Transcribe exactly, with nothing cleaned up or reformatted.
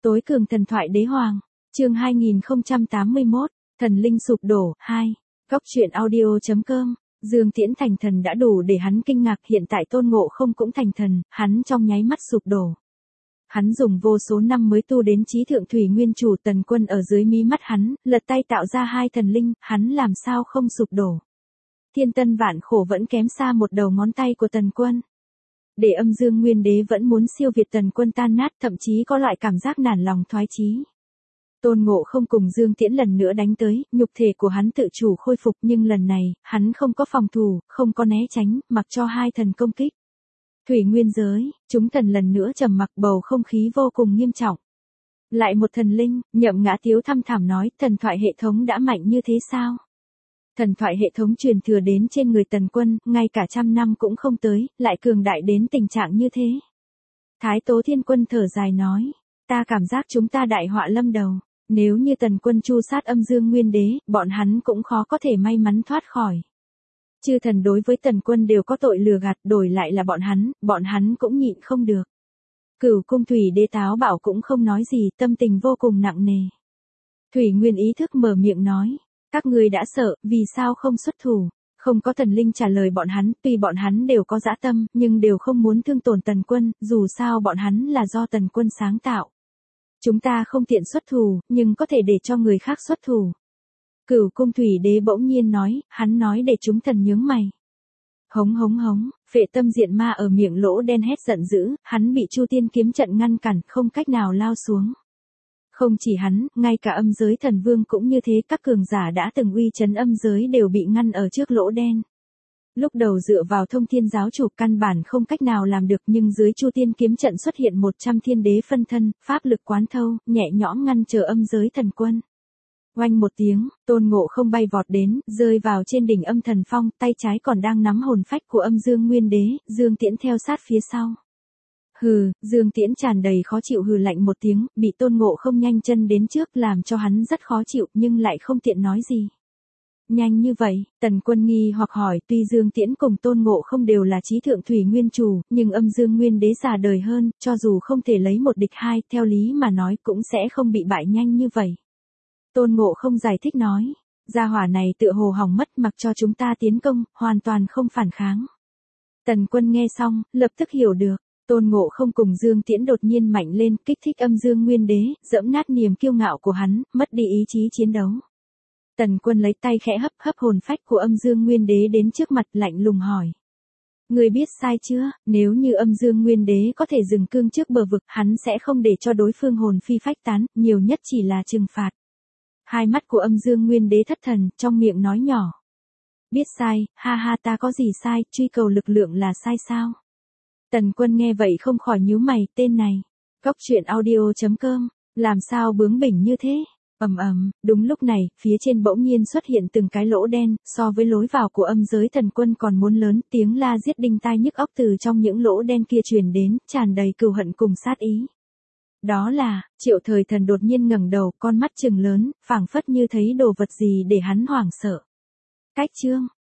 Tối cường thần thoại đế hoàng, chương hai nghìn không trăm tám mươi mốt, thần linh sụp đổ, hai. Góc truyện audio.com, Dương Tiễn thành thần đã đủ để hắn kinh ngạc, hiện tại Tôn Ngộ Không cũng thành thần, hắn trong nháy mắt sụp đổ. Hắn dùng vô số năm mới tu đến chí thượng thủy nguyên chủ, Tần Quân ở dưới mí mắt hắn, lật tay tạo ra hai thần linh, hắn làm sao không sụp đổ. Thiên tân vạn khổ vẫn kém xa một đầu ngón tay của Tần Quân. Để Âm Dương Nguyên Đế vẫn muốn siêu việt Tần Quân tan nát, thậm chí có loại cảm giác nản lòng thoái chí. Tôn Ngộ Không cùng Dương Tiễn lần nữa đánh tới, nhục thể của hắn tự chủ khôi phục, nhưng lần này, hắn không có phòng thủ, không có né tránh, mặc cho hai thần công kích. Thủy nguyên giới, chúng thần lần nữa trầm mặc, bầu không khí vô cùng nghiêm trọng. Lại một thần linh, Nhậm Ngã Tiếu thăm thẳm nói, thần thoại hệ thống đã mạnh như thế sao? Thần thoại hệ thống truyền thừa đến trên người Tần Quân, ngay cả trăm năm cũng không tới, lại cường đại đến tình trạng như thế. Thái Tố Thiên Quân thở dài nói, ta cảm giác chúng ta đại họa lâm đầu, nếu như Tần Quân tru sát Âm Dương Nguyên Đế, bọn hắn cũng khó có thể may mắn thoát khỏi. Chư thần đối với Tần Quân đều có tội lừa gạt, đổi lại là bọn hắn, bọn hắn cũng nhịn không được. Cửu Cung Thủy Đế táo bảo cũng không nói gì, tâm tình vô cùng nặng nề. Thủy Nguyên ý thức mở miệng nói, các ngươi đã sợ, vì sao không xuất thủ? Không có thần linh trả lời bọn hắn, tuy bọn hắn đều có dã tâm, nhưng đều không muốn thương tổn Tần Quân, dù sao bọn hắn là do Tần Quân sáng tạo. Chúng ta không tiện xuất thủ, nhưng có thể để cho người khác xuất thủ. Cửu Cung Thủy Đế bỗng nhiên nói, hắn nói để chúng thần nhướng mày. Hống hống hống, Phệ Tâm Diện Ma ở miệng lỗ đen hét giận dữ, hắn bị Chu Tiên kiếm trận ngăn cản, không cách nào lao xuống. Không chỉ hắn, ngay cả âm giới thần vương cũng như thế, các cường giả đã từng uy chấn âm giới đều bị ngăn ở trước lỗ đen. Lúc đầu dựa vào Thông Thiên giáo chủ căn bản không cách nào làm được, nhưng dưới Chu Tiên kiếm trận xuất hiện một trăm thiên đế phân thân, pháp lực quán thâu, nhẹ nhõm ngăn trở âm giới thần quân. Oanh một tiếng, Tôn Ngộ Không bay vọt đến, rơi vào trên đỉnh Âm Thần Phong, tay trái còn đang nắm hồn phách của Âm Dương Nguyên Đế, Dương Tiễn theo sát phía sau. Hừ, Dương Tiễn tràn đầy khó chịu hừ lạnh một tiếng, bị Tôn Ngộ Không nhanh chân đến trước làm cho hắn rất khó chịu, nhưng lại không tiện nói gì. Nhanh như vậy, Tần Quân nghi hoặc hỏi, tuy Dương Tiễn cùng Tôn Ngộ Không đều là chí thượng thủy nguyên chủ, nhưng Âm Dương Nguyên Đế già đời hơn, cho dù không thể lấy một địch hai, theo lý mà nói cũng sẽ không bị bại nhanh như vậy. Tôn Ngộ Không giải thích nói, gia hỏa này tựa hồ hỏng mất, mặc cho chúng ta tiến công, hoàn toàn không phản kháng. Tần Quân nghe xong, lập tức hiểu được. Tôn Ngộ Không cùng Dương Tiễn đột nhiên mạnh lên, kích thích Âm Dương Nguyên Đế, dẫm nát niềm kiêu ngạo của hắn, mất đi ý chí chiến đấu. Tần Quân lấy tay khẽ hấp hấp hồn phách của Âm Dương Nguyên Đế đến trước mặt, lạnh lùng hỏi. Ngươi biết sai chưa, nếu như Âm Dương Nguyên Đế có thể dừng cương trước bờ vực, hắn sẽ không để cho đối phương hồn phi phách tán, nhiều nhất chỉ là trừng phạt. Hai mắt của Âm Dương Nguyên Đế thất thần, trong miệng nói nhỏ. Biết sai, ha ha, ta có gì sai, truy cầu lực lượng là sai sao? Tần Quân nghe vậy không khỏi nhíu mày, tên này. Góc truyện audio.com, làm sao bướng bỉnh như thế? Ầm ầm, đúng lúc này, phía trên bỗng nhiên xuất hiện từng cái lỗ đen, so với lối vào của âm giới thần quân còn muốn lớn, tiếng la giết đinh tai nhức óc từ trong những lỗ đen kia truyền đến, tràn đầy cừu hận cùng sát ý. Đó là, Triệu Thời Thần đột nhiên ngẩng đầu, con mắt trừng lớn, phảng phất như thấy đồ vật gì để hắn hoảng sợ. Cách chương,